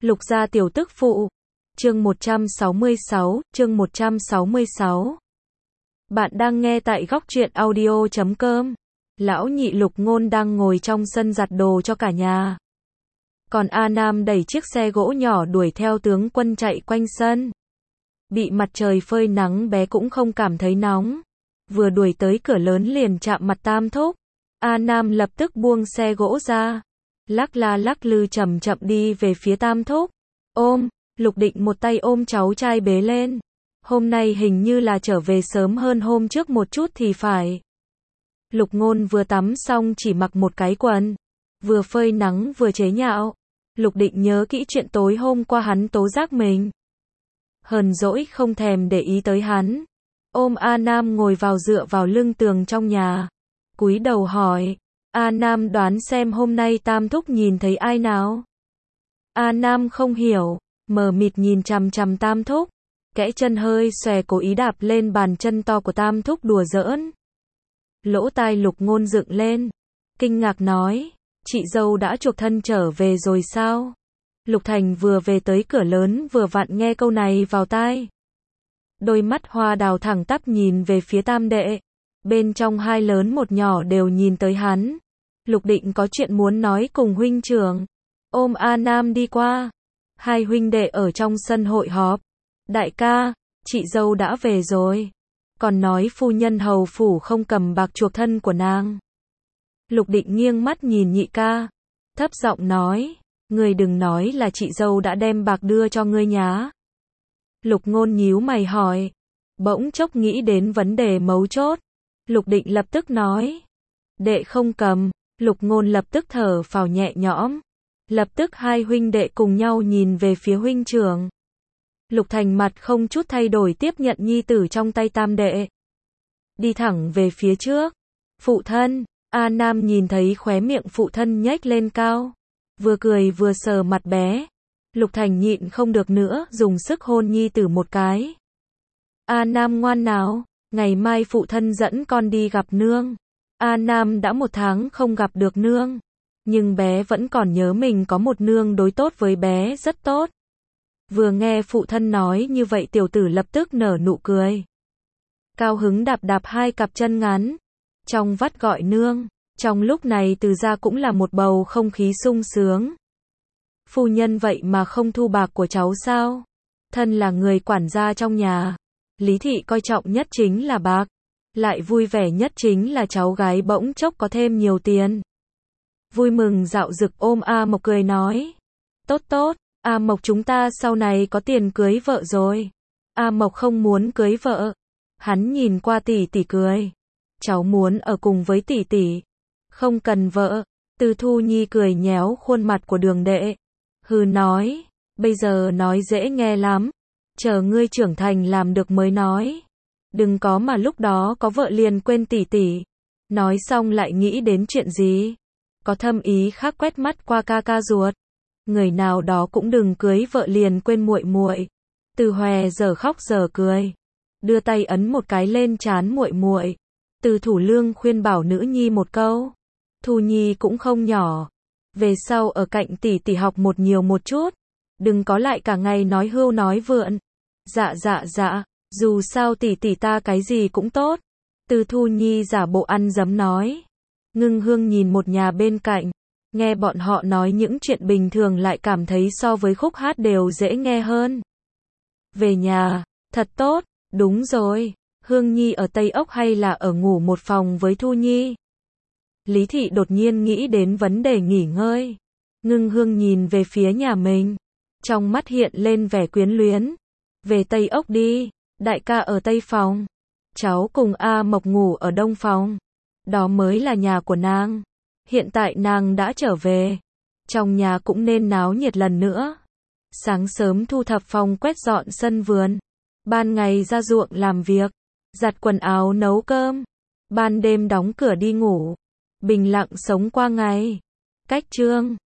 Lục gia tiểu tức phụ. Chương 166. Bạn đang nghe tại góc truyện audio.com. Lão nhị Lục Ngôn đang ngồi trong sân giặt đồ cho cả nhà. Còn A Nam đẩy chiếc xe gỗ nhỏ đuổi theo tướng quân chạy quanh sân. Bị mặt trời phơi nắng bé cũng không cảm thấy nóng. Vừa đuổi tới cửa lớn liền chạm mặt Tam Thúc. A Nam lập tức buông xe gỗ ra. Lắc la lắc lư chậm chậm đi về phía Tam Thúc. Ôm, Lục Định một tay ôm cháu trai bế lên. Hôm nay hình như là trở về sớm hơn hôm trước một chút thì phải. Lục Ngôn vừa tắm xong chỉ mặc một cái quần. Vừa phơi nắng vừa chế nhạo. Lục Định nhớ kỹ chuyện tối hôm qua hắn tố giác mình. Hờn dỗi không thèm để ý tới hắn. Ôm A Nam ngồi vào dựa vào lưng tường trong nhà. Cúi đầu hỏi. A Nam đoán xem hôm nay Tam Thúc nhìn thấy ai nào? A Nam không hiểu, mờ mịt nhìn chằm chằm Tam Thúc. Kẽ chân hơi xòe cố ý đạp lên bàn chân to của Tam Thúc đùa giỡn. Lỗ tai Lục Ngôn dựng lên. Kinh ngạc nói. Chị dâu đã chuộc thân trở về rồi sao? Lục Thành vừa về tới cửa lớn vừa vặn nghe câu này vào tai. Đôi mắt hoa đào thẳng tắp nhìn về phía Tam đệ. Bên trong hai lớn một nhỏ đều nhìn tới hắn. Lục Định có chuyện muốn nói cùng huynh trưởng. Ôm A Nam đi qua. Hai huynh đệ ở trong sân hội họp. Đại ca, chị dâu đã về rồi. Còn nói phu nhân hầu phủ không cầm bạc chuộc thân của nàng. Lục Định nghiêng mắt nhìn nhị ca. Thấp giọng nói. Ngươi đừng nói là chị dâu đã đem bạc đưa cho ngươi nhá. Lục Ngôn nhíu mày hỏi. Bỗng chốc nghĩ đến vấn đề mấu chốt. Lục Định lập tức nói. Đệ không cầm. Lục Ngôn lập tức thở phào nhẹ nhõm. Lập tức hai huynh đệ cùng nhau nhìn về phía huynh trưởng. Lục Thành mặt không chút thay đổi tiếp nhận nhi tử trong tay Tam đệ. Đi thẳng về phía trước. Phụ thân. A Nam nhìn thấy khóe miệng phụ thân nhếch lên cao. Vừa cười vừa sờ mặt bé. Lục Thành nhịn không được nữa dùng sức hôn nhi tử một cái. A Nam ngoan nào. Ngày mai phụ thân dẫn con đi gặp nương. A Nam đã 1 tháng không gặp được nương. Nhưng bé vẫn còn nhớ mình có một nương đối tốt với bé rất tốt. Vừa nghe phụ thân nói như vậy tiểu tử lập tức nở nụ cười. Cao hứng đạp đạp hai cặp chân ngắn. Trong vắt gọi nương. Trong lúc này từ ra cũng là một bầu không khí sung sướng. Phu nhân vậy mà không thu bạc của cháu sao? Thân là người quản gia trong nhà. Lý thị coi trọng nhất chính là bạc. Lại vui vẻ nhất chính là cháu gái bỗng chốc có thêm nhiều tiền. Vui mừng dạo dực ôm A Mộc cười nói. Tốt tốt, A Mộc chúng ta sau này có tiền cưới vợ rồi. A Mộc không muốn cưới vợ. Hắn nhìn qua tỷ tỷ cười. Cháu muốn ở cùng với tỷ tỷ. Không cần vợ. Từ Thu Nhi cười nhéo khuôn mặt của Đường đệ. Hừ nói. Bây giờ nói dễ nghe lắm. Chờ ngươi trưởng thành làm được mới nói. Đừng có mà lúc đó có vợ liền quên tỷ tỷ. Nói xong lại nghĩ đến chuyện gì. Có thâm ý khác quét mắt qua ca ca ruột. Người nào đó cũng đừng cưới vợ liền quên muội muội. Từ Hòe giờ khóc giờ cười. Đưa tay ấn một cái lên trán muội muội. Từ Thủ Lương khuyên bảo nữ nhi một câu. Thu Nhi cũng không nhỏ. Về sau ở cạnh tỷ tỷ học một nhiều một chút. Đừng có lại cả ngày nói hưu nói vượn. Dạ. Dù sao tỷ tỷ ta cái gì cũng tốt. Từ Thu Nhi giả bộ ăn dấm nói. Ngưng Hương nhìn một nhà bên cạnh. Nghe bọn họ nói những chuyện bình thường lại cảm thấy so với khúc hát đều dễ nghe hơn. Về nhà, thật tốt, đúng rồi. Hương Nhi ở Tây Ốc hay là ở ngủ một phòng với Thu Nhi? Lý thị đột nhiên nghĩ đến vấn đề nghỉ ngơi. Ngưng Hương nhìn về phía nhà mình. Trong mắt hiện lên vẻ quyến luyến. Về Tây Ốc đi. Đại ca ở Tây phòng. Cháu cùng A Mộc ngủ ở Đông phòng. Đó mới là nhà của nàng. Hiện tại nàng đã trở về. Trong nhà cũng nên náo nhiệt lần nữa. Sáng sớm thu thập phòng quét dọn sân vườn. Ban ngày ra ruộng làm việc. Giặt quần áo nấu cơm. Ban đêm đóng cửa đi ngủ. Bình lặng sống qua ngày. Cách chương